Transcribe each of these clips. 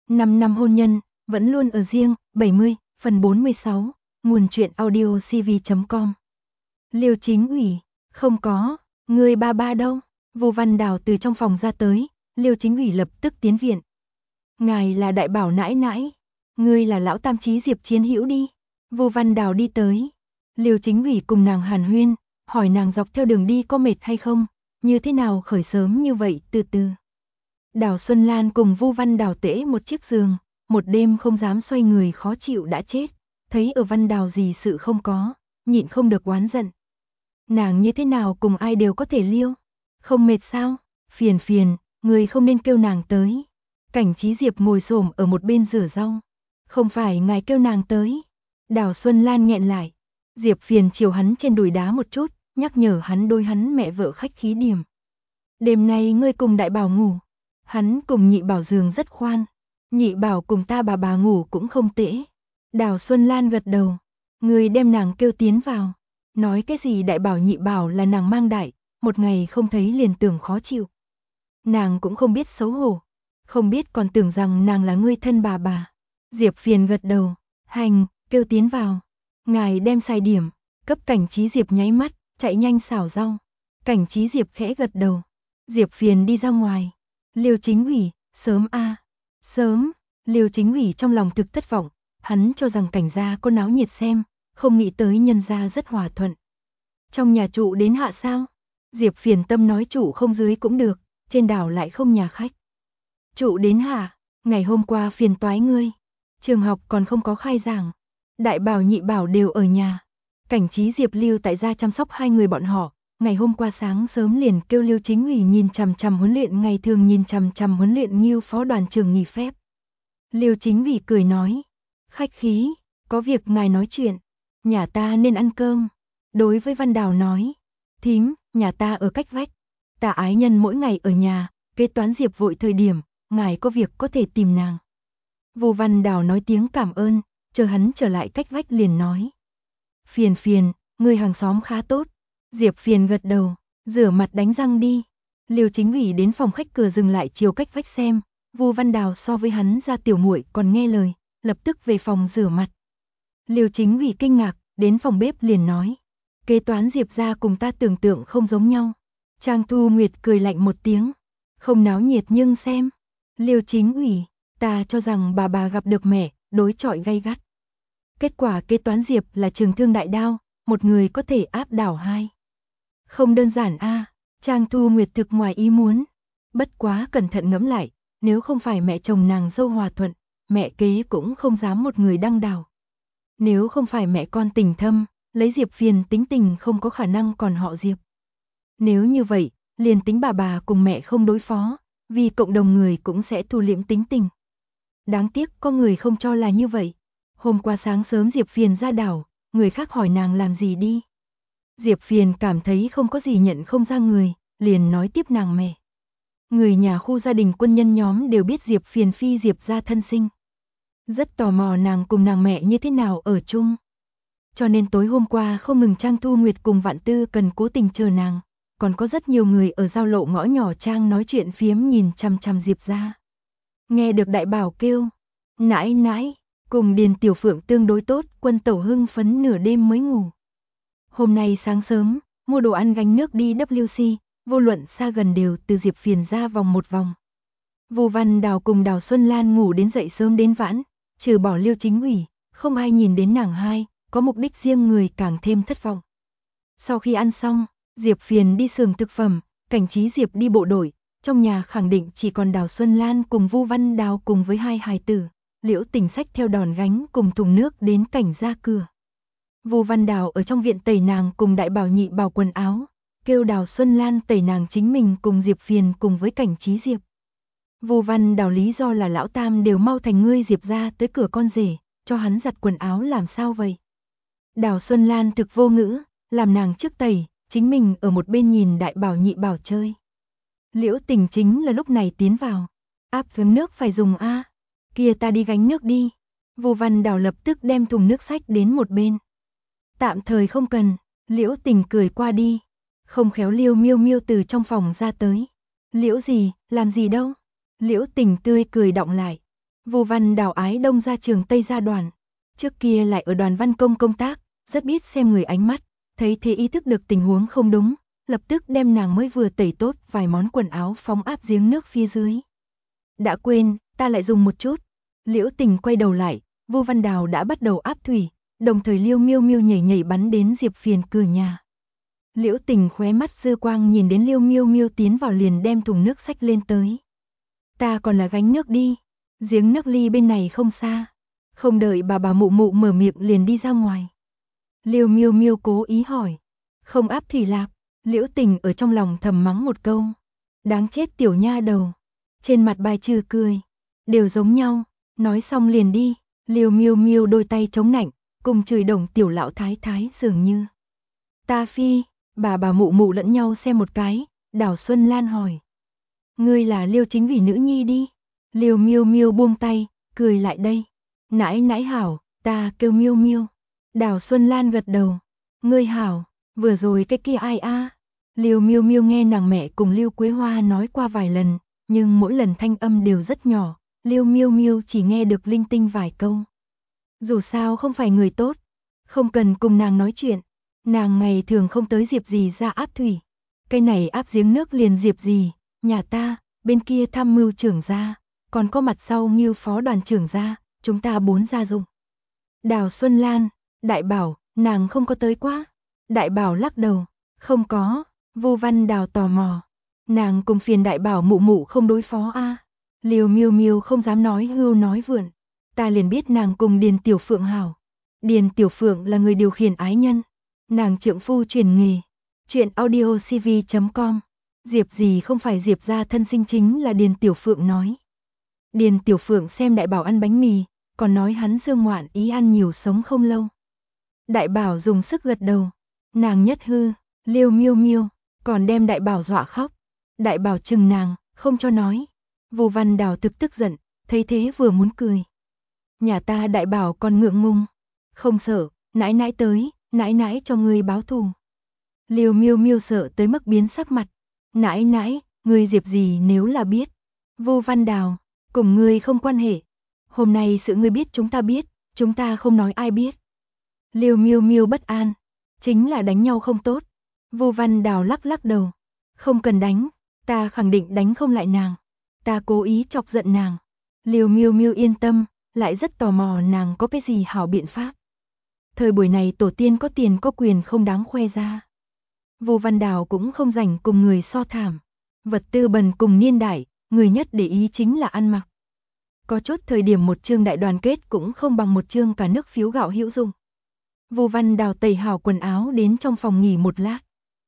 5 năm hôn nhân, vẫn luôn ở riêng, 70, phần 46, nguồn truyện audio cv.com. Liêu Chính Ủy, không có, người ba ba đâu? Vô Văn Đào từ trong phòng ra tới, Liêu Chính Ủy lập tức tiến viện. Ngài là đại bảo nãi nãi, ngươi là lão tam chí Diệp Chiến Hữu đi. Vô Văn Đào đi tới, Liêu Chính Ủy cùng nàng hàn huyên, hỏi nàng dọc theo đường đi có mệt hay không, như thế nào khởi sớm như vậy từ từ. Đào Xuân Lan cùng Vu Văn Đào tễ một chiếc giường, một đêm không dám xoay người khó chịu đã chết, thấy ở Văn Đào gì sự không có, nhịn không được oán giận. Nàng như thế nào cùng ai đều có thể liêu, không mệt sao, phiền phiền, người không nên kêu nàng tới. Cảnh Chí Diệp ngồi xổm ở một bên rửa rau, không phải ngài kêu nàng tới. Đào Xuân Lan nghẹn lại, Diệp phiền chiều hắn trên đùi đá một chút, nhắc nhở hắn đôi hắn mẹ vợ khách khí điểm. Đêm nay ngươi cùng đại bảo ngủ. Hắn cùng nhị bảo giường rất khoan, nhị bảo cùng ta bà ngủ cũng không tệ. Đào Xuân Lan gật đầu, người đem nàng kêu tiến vào, nói cái gì đại bảo nhị bảo là nàng mang đại, một ngày không thấy liền tưởng khó chịu. Nàng cũng không biết xấu hổ, không biết còn tưởng rằng nàng là ngươi thân bà. Diệp phiền gật đầu, hành, kêu tiến vào, ngài đem xài điểm, cấp Cảnh Chí Diệp nháy mắt, chạy nhanh xảo rau. Cảnh Chí Diệp khẽ gật đầu, Diệp phiền đi ra ngoài. Liêu Chính Ủy, sớm a, sớm. Liêu Chính Ủy trong lòng thực thất vọng, hắn cho rằng Cảnh gia có náo nhiệt xem, không nghĩ tới nhân gia rất hòa thuận. Trong nhà trụ đến hạ sao? Diệp phiền tâm nói trụ không dưới cũng được, trên đảo lại không nhà khách. Trụ đến hạ, ngày hôm qua phiền toái ngươi, trường học còn không có khai giảng, đại bảo nhị bảo đều ở nhà. Cảnh Chí Diệp lưu tại gia chăm sóc hai người bọn họ. Ngày hôm qua sáng sớm liền kêu Liêu Chính Ủy nhìn chằm chằm huấn luyện, ngày thường nhìn chằm chằm huấn luyện như phó đoàn trưởng nghỉ phép. Liêu Chính Ủy cười nói, khách khí, có việc ngài nói chuyện, nhà ta nên ăn cơm. Đối với Văn Đào nói, thím, nhà ta ở cách vách, ta ái nhân mỗi ngày ở nhà, kế toán Diệp vội thời điểm, ngài có việc có thể tìm nàng. Vô Văn Đào nói tiếng cảm ơn, chờ hắn trở lại cách vách liền nói, phiền, người hàng xóm khá tốt. Diệp phiền gật đầu, rửa mặt đánh răng đi. Liêu Chính Ủy đến phòng khách cửa dừng lại chiều cách vách xem, Vu Văn Đào so với hắn ra tiểu muội còn nghe lời, lập tức về phòng rửa mặt. Liêu Chính Ủy kinh ngạc, đến phòng bếp liền nói, kế toán Diệp gia cùng ta tưởng tượng không giống nhau. Trang Thu Nguyệt cười lạnh một tiếng, không náo nhiệt nhưng xem. Liêu Chính Ủy, ta cho rằng bà gặp được mẹ, đối chọi gay gắt. Kết quả kế toán Diệp là trường thương đại đao, một người có thể áp đảo hai. Không đơn giản a, Trang Thu Nguyệt thực ngoài ý muốn. Bất quá cẩn thận ngẫm lại, nếu không phải mẹ chồng nàng dâu hòa thuận, mẹ kế cũng không dám một người đăng đảo. Nếu không phải mẹ con tình thâm, lấy Diệp phiền tính tình không có khả năng còn họ Diệp. Nếu như vậy, liền tính bà cùng mẹ không đối phó, vì cộng đồng người cũng sẽ thu liễm tính tình. Đáng tiếc có người không cho là như vậy. Hôm qua sáng sớm Diệp phiền ra đảo, người khác hỏi nàng làm gì đi. Diệp phiền cảm thấy không có gì nhận không ra người, liền nói tiếp nàng mẹ. Người nhà khu gia đình quân nhân nhóm đều biết Diệp phiền phi Diệp gia thân sinh. Rất tò mò nàng cùng nàng mẹ như thế nào ở chung. Cho nên tối hôm qua không ngừng Trang Thu Nguyệt cùng Vạn Tư cần cố tình chờ nàng, còn có rất nhiều người ở giao lộ ngõ nhỏ Trang nói chuyện phiếm nhìn chằm chằm Diệp gia. Nghe được đại bảo kêu, nãi, cùng Điền Tiểu Phượng tương đối tốt, Quân Tẩu hưng phấn nửa đêm mới ngủ. Hôm nay sáng sớm, mua đồ ăn gánh nước đi WC, vô luận xa gần đều từ Diệp phiền ra vòng một vòng. Vô Văn Đào cùng Đào Xuân Lan ngủ đến dậy sớm đến vãn, trừ bỏ Liêu Chính Ủy, không ai nhìn đến nàng hai, có mục đích riêng người càng thêm thất vọng. Sau khi ăn xong, Diệp phiền đi xưởng thực phẩm, Cảnh Chí Diệp đi bộ đội, trong nhà khẳng định chỉ còn Đào Xuân Lan cùng Vu Văn Đào cùng với hai hài tử. Liễu Tình xách theo đòn gánh cùng thùng nước đến Cảnh ra cửa. Vu Văn Đào ở trong viện tẩy nàng cùng đại bảo nhị bảo quần áo, kêu Đào Xuân Lan tẩy nàng chính mình cùng Diệp phiền cùng với Cảnh Chí Diệp. Vu Văn Đào lý do là lão tam đều mau thành ngươi Diệp ra tới cửa con rể, cho hắn giặt quần áo làm sao vậy. Đào Xuân Lan thực vô ngữ, làm nàng trước tẩy, chính mình ở một bên nhìn đại bảo nhị bảo chơi. Liễu Tình chính là lúc này tiến vào, áp thướng nước phải dùng a, kia ta đi gánh nước đi. Vu Văn Đào lập tức đem thùng nước xách đến một bên. Tạm thời không cần, Liễu Tình cười qua đi, không khéo Liêu Miêu Miêu từ trong phòng ra tới. Liễu gì, làm gì đâu? Liễu Tình tươi cười đọng lại. Vu Văn Đào ái đông ra trường Tây gia đoàn. Trước kia lại ở đoàn văn công công tác, rất biết xem người ánh mắt, thấy thế ý thức được tình huống không đúng, lập tức đem nàng mới vừa tẩy tốt vài món quần áo phóng áp giếng nước phía dưới. Đã quên, ta lại dùng một chút. Liễu Tình quay đầu lại, Vu Văn Đào đã bắt đầu áp thủy, đồng thời Liêu Miêu Miêu nhảy nhảy bắn đến Diệp Phiền cửa nhà. Liễu Tình khóe mắt dư quang nhìn đến Liêu Miêu Miêu tiến vào liền đem thùng nước xách lên tới. Ta còn là gánh nước đi, giếng nước ly bên này không xa. Không đợi bà mụ mụ mở miệng liền đi ra ngoài. Liêu Miêu Miêu cố ý hỏi, không áp thủy lạp? Liễu Tình ở trong lòng thầm mắng một câu. Đáng chết tiểu nha đầu. Trên mặt bài trừ cười. Đều giống nhau, nói xong liền đi. Liêu Miêu Miêu đôi tay chống nạnh, cùng chửi đồng tiểu lão thái thái dường như. Ta phi, bà mụ mụ lẫn nhau xem một cái, Đào Xuân Lan hỏi. Ngươi là Liêu Chính Ủy nữ nhi đi. Liêu Miêu Miêu buông tay, cười lại đây. Nãi nãi hảo, ta kêu Miêu Miêu. Đào Xuân Lan gật đầu. Ngươi hảo, vừa rồi cái kia ai a? Liêu Miêu Miêu nghe nàng mẹ cùng Liêu Quế Hoa nói qua vài lần, nhưng mỗi lần thanh âm đều rất nhỏ, Liêu Miêu Miêu chỉ nghe được linh tinh vài câu. Dù sao không phải người tốt, không cần cùng nàng nói chuyện, nàng ngày thường không tới Diệp gì ra áp thủy. Cái này áp giếng nước liền Diệp gì, nhà ta, bên kia tham mưu trưởng gia, còn có mặt sau Ngưu phó đoàn trưởng gia, chúng ta 4 gia dùng. Đào Xuân Lan, Đại Bảo, nàng không có tới quá. Đại Bảo lắc đầu, không có. Vu Văn Đào tò mò, nàng cùng phiền Đại Bảo mụ mụ không đối phó a? Liêu Miêu Miêu không dám nói hưu nói vượn, ta liền biết nàng cùng Điền Tiểu Phượng hảo. Điền Tiểu Phượng là người điều khiển ái nhân, nàng trượng phu truyền nghề. Chuyện audiocv.com. Diệp gì không phải Diệp gia thân sinh chính là Điền Tiểu Phượng nói. Điền Tiểu Phượng xem Đại Bảo ăn bánh mì, còn nói hắn dương ngoạn ý ăn nhiều sống không lâu. Đại Bảo dùng sức gật đầu, nàng nhất hư, Liêu Miêu Miêu, còn đem Đại Bảo dọa khóc. Đại Bảo chừng nàng, không cho nói. Vu Văn Đào thực tức giận, thấy thế vừa muốn cười. Nhà ta Đại Bảo còn ngượng ngùng, không sợ, nãi nãi tới, nãi nãi cho ngươi báo thù. Liêu Miêu Miêu sợ tới mức biến sắc mặt. Nãi nãi, ngươi Diệp gì nếu là biết. Vu Văn Đào, cùng ngươi không quan hệ. Hôm nay sự ngươi biết chúng ta không nói ai biết. Liêu Miêu Miêu bất an, chính là đánh nhau không tốt. Vu Văn Đào lắc lắc đầu, không cần đánh, ta khẳng định đánh không lại nàng. Ta cố ý chọc giận nàng. Liêu Miêu Miêu yên tâm, lại rất tò mò nàng có cái gì hảo biện pháp. Thời buổi này tổ tiên có tiền có quyền không đáng khoe ra. Vu Văn Đào cũng không rảnh cùng người so thảm. Vật tư bần cùng niên đại, người nhất để ý chính là ăn mặc. Có chốt thời điểm một chương đại đoàn kết cũng không bằng một chương cả nước phiếu gạo hữu dụng. Vu Văn Đào tẩy hảo quần áo đến trong phòng nghỉ một lát.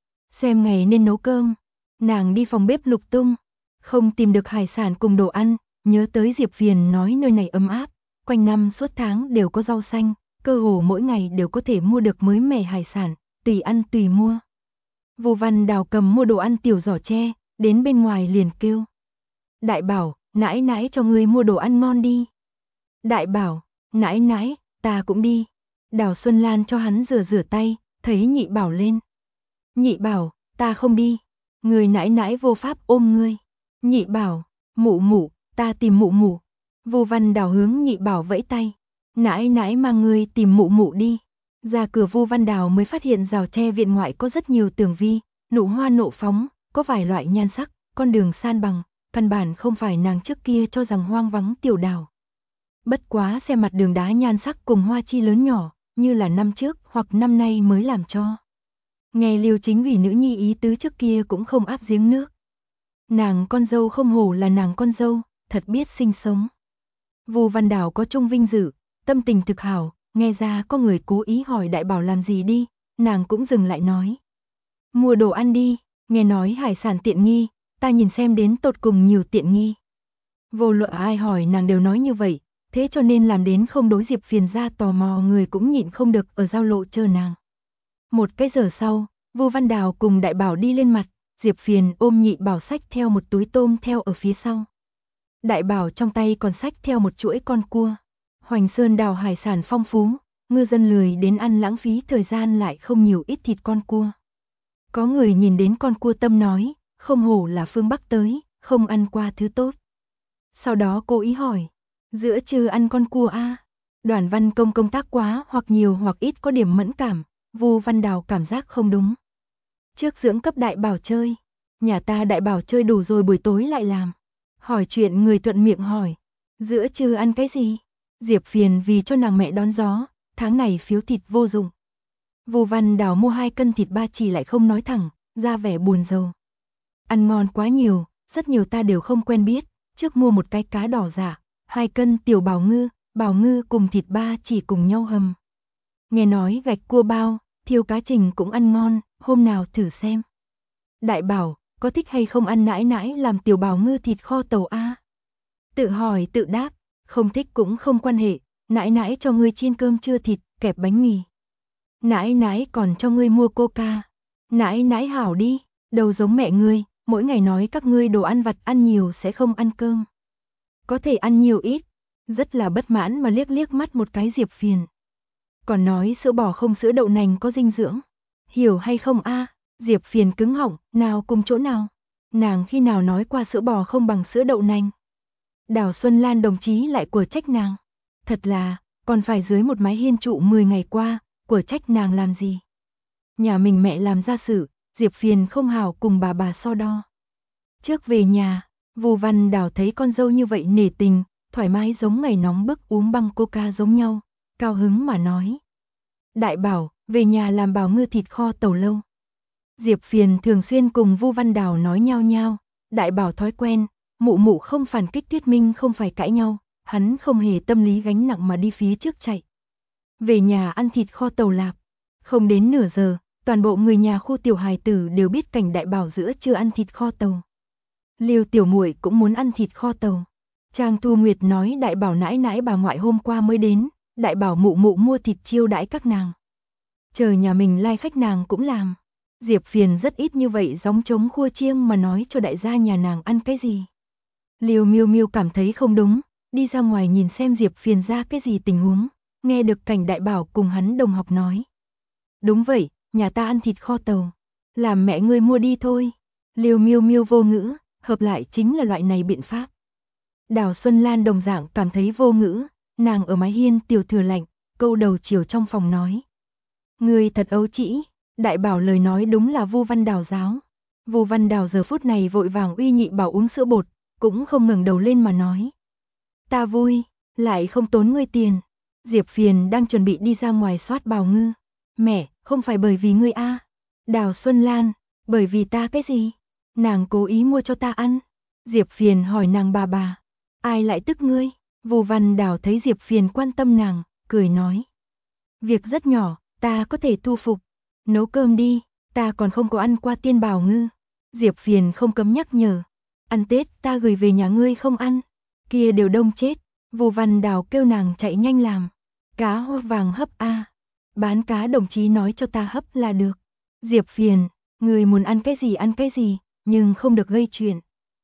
Xem ngày nên nấu cơm, nàng đi phòng bếp lục tung, không tìm được hải sản cùng đồ ăn, nhớ tới Diệp Viền nói nơi này ấm áp, quanh năm suốt tháng đều có rau xanh, cơ hồ mỗi ngày đều có thể mua được mới mẻ hải sản, tùy ăn tùy mua. Vu Văn Đào cầm mua đồ ăn tiểu giỏ tre, đến bên ngoài liền kêu. Đại Bảo, nãi nãi cho ngươi mua đồ ăn ngon đi. Đại Bảo, nãi nãi, ta cũng đi. Đào Xuân Lan cho hắn rửa tay, thấy Nhị Bảo lên. Nhị Bảo, ta không đi. Người nãi nãi vô pháp ôm ngươi. Nhị Bảo, mụ mụ, ta tìm mụ mụ. Vu Văn Đào hướng Nhị Bảo vẫy tay. Nãi nãi mang ngươi tìm mụ mụ đi. Ra cửa Vu Văn Đào mới phát hiện rào tre viện ngoại có rất nhiều tường vi, nụ hoa nộ phóng, có vài loại nhan sắc, con đường san bằng, căn bản không phải nàng trước kia cho rằng hoang vắng tiểu đảo. Bất quá xem mặt đường đá nhan sắc cùng hoa chi lớn nhỏ, như là năm trước hoặc năm nay mới làm cho. Nghe Liêu Chính Ủy nữ nhi ý tứ trước kia cũng không áp giếng nước. Nàng con dâu không hổ là nàng con dâu, thật biết sinh sống. Vu Văn Đào có chung vinh dự, tâm tình thực hảo, nghe ra có người cố ý hỏi Đại Bảo làm gì đi, nàng cũng dừng lại nói. Mua đồ ăn đi, nghe nói hải sản tiện nghi, ta nhìn xem đến tột cùng nhiều tiện nghi. Vô luận ai hỏi nàng đều nói như vậy, thế cho nên làm đến không đối Diệp Phiền ra tò mò người cũng nhịn không được ở giao lộ chờ nàng. Một cái giờ sau, Vu Văn Đào cùng Đại Bảo đi lên mặt, Diệp Phiền ôm Nhị Bảo xách theo một túi tôm theo ở phía sau. Đại Bảo trong tay còn xách theo một chuỗi con cua. Hoành Sơn đào hải sản phong phú, ngư dân lười đến ăn lãng phí thời gian lại không nhiều ít thịt con cua. Có người nhìn đến con cua tâm nói, không hổ là phương Bắc tới, không ăn qua thứ tốt. Sau đó cô ý hỏi, Giữa trưa ăn con cua a. Đoàn Văn Công công tác quá hoặc nhiều hoặc ít có điểm mẫn cảm, Vu Văn Đào cảm giác không đúng. Trước dưỡng cấp Đại Bảo chơi, nhà ta Đại Bảo chơi đủ rồi buổi tối lại làm. Hỏi chuyện người thuận miệng hỏi, giữa trưa ăn cái gì? Diệp phiền vì cho nàng mẹ đón gió, tháng này phiếu thịt vô dụng. Vu Văn Đào mua 2 cân thịt ba chỉ lại không nói thẳng, ra vẻ buồn rầu. Ăn ngon quá nhiều, rất nhiều ta đều không quen biết, trước mua một cái cá đỏ giả, 2 cân tiểu bảo ngư cùng thịt ba chỉ cùng nhau hầm. Nghe nói gạch cua bao, thiêu cá trình cũng ăn ngon, hôm nào thử xem. Đại Bảo, có thích hay không ăn nãi nãi làm tiểu bảo ngư thịt kho tàu a? Tự hỏi tự đáp, không thích cũng không quan hệ, nãi nãi cho ngươi chiên cơm trưa thịt, kẹp bánh mì. Nãi nãi còn cho ngươi mua coca. Nãi nãi hảo đi, đâu giống mẹ ngươi, mỗi ngày nói các ngươi đồ ăn vặt ăn nhiều sẽ không ăn cơm. Có thể ăn nhiều ít, rất là bất mãn mà liếc liếc mắt một cái Diệp Phiền. Còn nói sữa bò không sữa đậu nành có dinh dưỡng. Hiểu hay không a? Diệp Phiền cứng họng, nào cùng chỗ nào? Nàng khi nào nói qua sữa bò không bằng sữa đậu nành? Đào Xuân Lan đồng chí lại của trách nàng. Thật là, còn phải dưới một mái hiên trụ 10 ngày qua, của trách nàng làm gì? Nhà mình mẹ làm ra sự, Diệp Phiền không hảo cùng bà so đo. Trước về nhà, Vu Văn Đào thấy con dâu như vậy nể tình, thoải mái giống ngày nóng bức uống băng coca giống nhau, cao hứng mà nói. Đại Bảo, về nhà làm bào ngư thịt kho tàu lâu. Diệp Phiền thường xuyên cùng Vu Văn Đào nói nhau nhau, Đại Bảo thói quen, mụ mụ không phản kích Tuyết Minh không phải cãi nhau, hắn không hề tâm lý gánh nặng mà đi phía trước chạy. Về nhà ăn thịt kho tàu lạp, không đến nửa giờ, toàn bộ người nhà khu tiểu hài tử đều biết cảnh Đại Bảo giữa trưa ăn thịt kho tàu. Liêu tiểu muội cũng muốn ăn thịt kho tàu. Trang Thu Nguyệt nói Đại Bảo nãi nãi bà ngoại hôm qua mới đến, Đại Bảo mụ mụ mua thịt chiêu đãi các nàng. Chờ nhà mình lai khách nàng cũng làm. Diệp Phiền rất ít như vậy gióng trống khua chiêng mà nói cho đại gia nhà nàng ăn cái gì. Liêu Miêu Miêu cảm thấy không đúng, đi ra ngoài nhìn xem Diệp Phiền ra cái gì tình huống, nghe được cảnh Đại Bảo cùng hắn đồng học nói. Đúng vậy, nhà ta ăn thịt kho tàu, làm mẹ ngươi mua đi thôi. Liêu Miêu Miêu vô ngữ, hợp lại chính là loại này biện pháp. Đào Xuân Lan đồng dạng cảm thấy vô ngữ, nàng ở mái hiên tiểu thừa lạnh, câu đầu chiều trong phòng nói. Ngươi thật ấu trĩ, Đại Bảo lời nói đúng là Vu Văn Đào giáo. Vu Văn Đào giờ phút này vội vàng uy nhị bảo uống sữa bột, cũng không ngẩng đầu lên mà nói. Ta vui, lại không tốn ngươi tiền. Diệp Phiền đang chuẩn bị đi ra ngoài soát bào ngư. Mẹ, không phải bởi vì ngươi a. Đào Xuân Lan, bởi vì ta cái gì? Nàng cố ý mua cho ta ăn. Diệp Phiền hỏi nàng bà, ai lại tức ngươi? Vu Văn Đào thấy Diệp Phiền quan tâm nàng, cười nói. Việc rất nhỏ, ta có thể thu phục. Nấu cơm đi, ta còn không có ăn qua tiên bào ngư. Diệp Phiền không cấm nhắc nhở. Ăn Tết ta gửi về nhà ngươi không ăn. Kia đều đông chết. Vu Văn Đào kêu nàng chạy nhanh làm. Cá hoa vàng hấp a. Bán cá đồng chí nói cho ta hấp là được. Diệp Phiền, người muốn ăn cái gì, nhưng không được gây chuyện.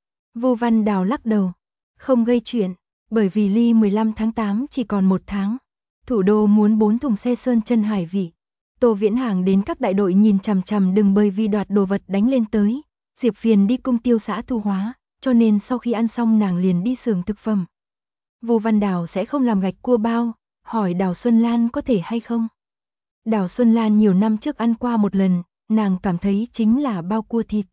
Vu Văn Đào lắc đầu. Không gây chuyện, bởi vì ly 15 tháng 8 chỉ còn 1 tháng. Thủ đô muốn 4 thùng xe sơn chân hải vị. Tô Viễn Hàng đến các đại đội nhìn chằm chằm đừng bởi vì đoạt đồ vật đánh lên tới. Diệp Phiền đi cung tiêu xã thu hóa, cho nên sau khi ăn xong nàng liền đi xưởng thực phẩm. Vu Văn Đào sẽ không làm gạch cua bao, hỏi Đào Xuân Lan có thể hay không. Đào Xuân Lan nhiều năm trước ăn qua một lần, nàng cảm thấy chính là bao cua thịt.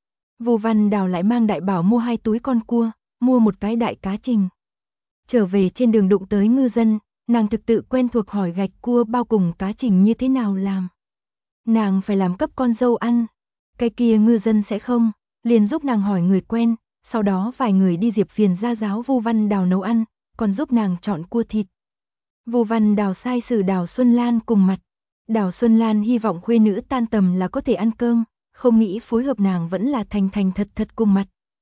Vu Văn Đào lại mang Đại Bảo mua 2 túi con cua, mua một cái đại cá trình. Trở về trên đường đụng tới ngư dân, nàng thực tự quen thuộc hỏi gạch cua bao cùng cá trình như thế nào làm. Nàng phải làm cấp con dâu ăn, cái kia ngư dân sẽ không, liền giúp nàng hỏi người quen, sau đó vài người đi Diệp Phiền ra giáo Vu Văn Đào nấu ăn, còn giúp nàng chọn cua thịt. Vu Văn Đào sai sử Đào Xuân Lan cùng mặt. Đào Xuân Lan hy vọng khuê nữ tan tầm là có thể ăn cơm, không nghĩ phối hợp nàng vẫn là thành thành thật thật cùng mặt.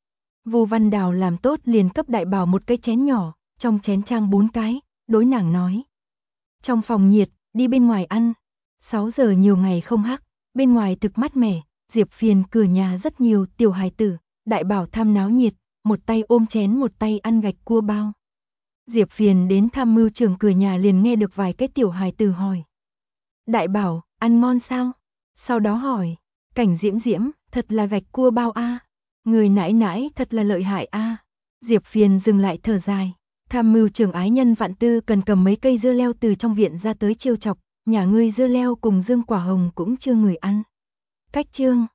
Vu Văn Đào làm tốt liền cấp Đại Bảo một cái chén nhỏ, trong chén trang 4 cái, đối nàng nói. Trong phòng nhiệt, đi bên ngoài ăn. 6 giờ nhiều ngày không hắc, bên ngoài thực mát mẻ, Diệp Phiền cửa nhà rất nhiều tiểu hài tử, Đại Bảo tham náo nhiệt, một tay ôm chén một tay ăn gạch cua bao. Diệp Phiền đến tham mưu trưởng cửa nhà liền nghe được vài cái tiểu hài tử hỏi. Đại Bảo, ăn ngon sao? Sau đó hỏi, Cảnh Diễm Diễm, thật là gạch cua bao a. Người nãi nãi thật là lợi hại a. Diệp Phiền dừng lại thở dài, Tham mưu trưởng ái nhân Vạn Tư cần cầm mấy cây dưa leo từ trong viện ra tới trêu chọc, nhà ngươi dưa leo cùng dương quả hồng cũng chưa người ăn. Cách chương